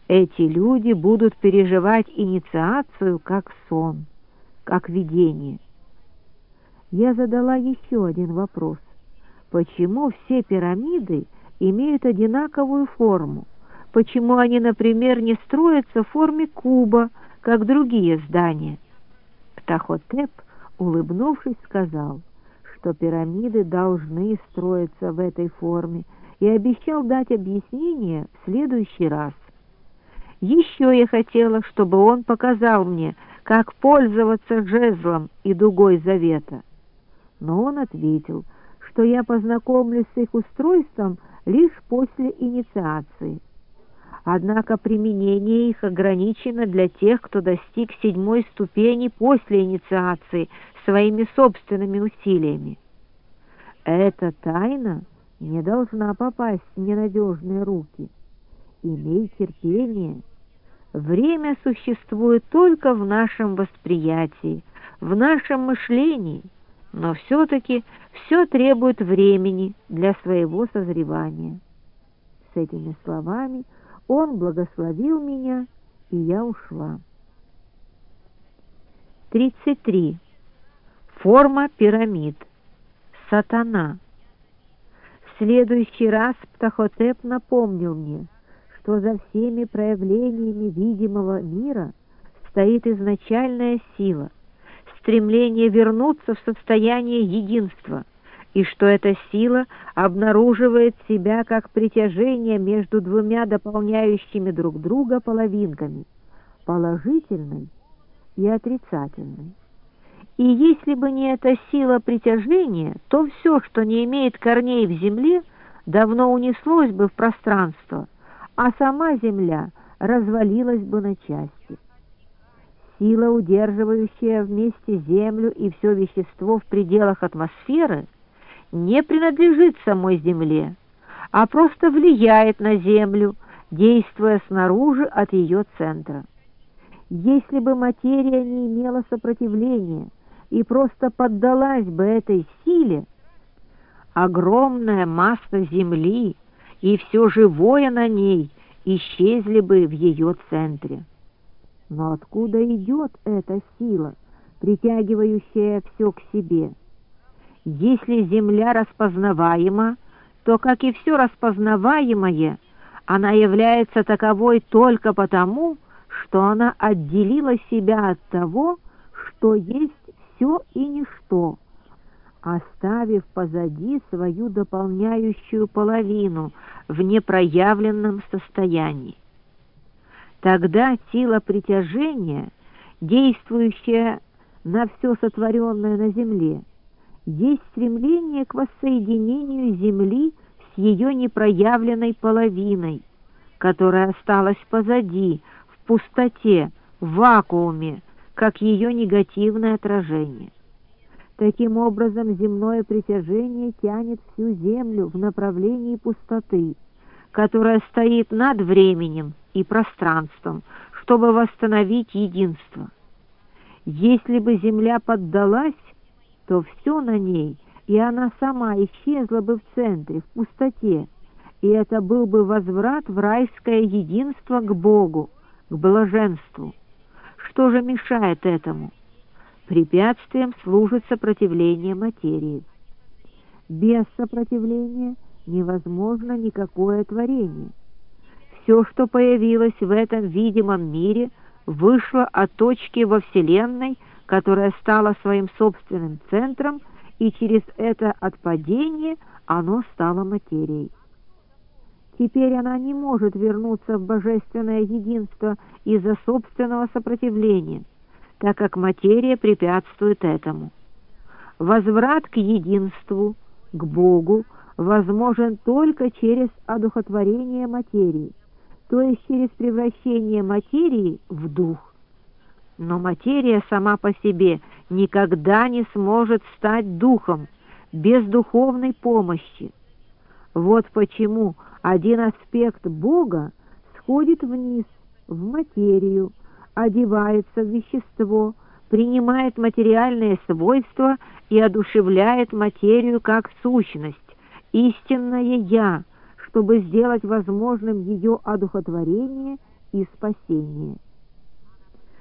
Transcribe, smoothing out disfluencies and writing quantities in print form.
Эти люди будут переживать инициацию как сон, как видение. Я задала еще один вопрос. Почему все пирамиды имеют одинаковую форму? Почему они, например, не строятся в форме куба, как другие здания? Птахотеп, улыбнувшись, сказал, что пирамиды должны строиться в этой форме, и обещал дать объяснение в следующий раз. Еще я хотела, чтобы он показал мне, как пользоваться жезлом и дугой завета. Но он ответил, что я познакомлюсь с их устройством лишь после инициации. Однако применение их ограничено для тех, кто достиг 7-й ступени после инициации своими собственными усилиями. Эта тайна не должна попасть в ненадежные руки. Имей терпение. Время существует только в нашем восприятии, в нашем мышлении, но все-таки все требует времени для своего созревания. С этими словами он благословил меня, и я ушла. 33. Форма пирамид. Сатана. В следующий раз Птахотеп напомнил мне, что за всеми проявлениями видимого мира стоит изначальная сила, стремление вернуться в состояние единства, и что эта сила обнаруживает себя как притяжение между двумя дополняющими друг друга половинками, положительной и отрицательной. И если бы не эта сила притяжения, то все, что не имеет корней в земле, давно унеслось бы в пространство, а сама земля развалилась бы на части. Сила, удерживающая вместе землю и все вещество в пределах атмосферы, не принадлежит самой земле, а просто влияет на землю, действуя снаружи от ее центра. Если бы материя не имела сопротивления и просто поддалась бы этой силе, огромная масса земли и все живое на ней исчезли бы в ее центре. Но откуда идет эта сила, притягивающая все к себе? Если земля распознаваема, то, как и все распознаваемое, она является таковой только потому, что она отделила себя от того, что есть все и ничто, оставив позади свою дополняющую половину в непроявленном состоянии. Тогда сила притяжения, действующая на все сотворенное на земле, есть стремление к воссоединению Земли с ее непроявленной половиной, которая осталась позади, в пустоте, в вакууме, как ее негативное отражение. Таким образом, земное притяжение тянет всю Землю в направлении пустоты, которая стоит над временем и пространством, чтобы восстановить единство. Если бы Земля поддалась, то все на ней, и она сама исчезла бы в центре, в пустоте, и это был бы возврат в райское единство к Богу, к блаженству. Что же мешает этому? Препятствием служит сопротивление материи. Без сопротивления невозможно никакое творение. Все, что появилось в этом видимом мире, вышло от точки во Вселенной, которая стала своим собственным центром, и через это отпадение оно стало материей. Теперь она не может вернуться в божественное единство из-за собственного сопротивления, так как материя препятствует этому. Возврат к единству, к Богу, возможен только через одухотворение материи, то есть через превращение материи в дух. Но материя сама по себе никогда не сможет стать духом без духовной помощи. Вот почему один аспект Бога сходит вниз, в материю, одевается в вещество, принимает материальные свойства и одушевляет материю как сущность, истинное «Я», чтобы сделать возможным ее одухотворение и спасение.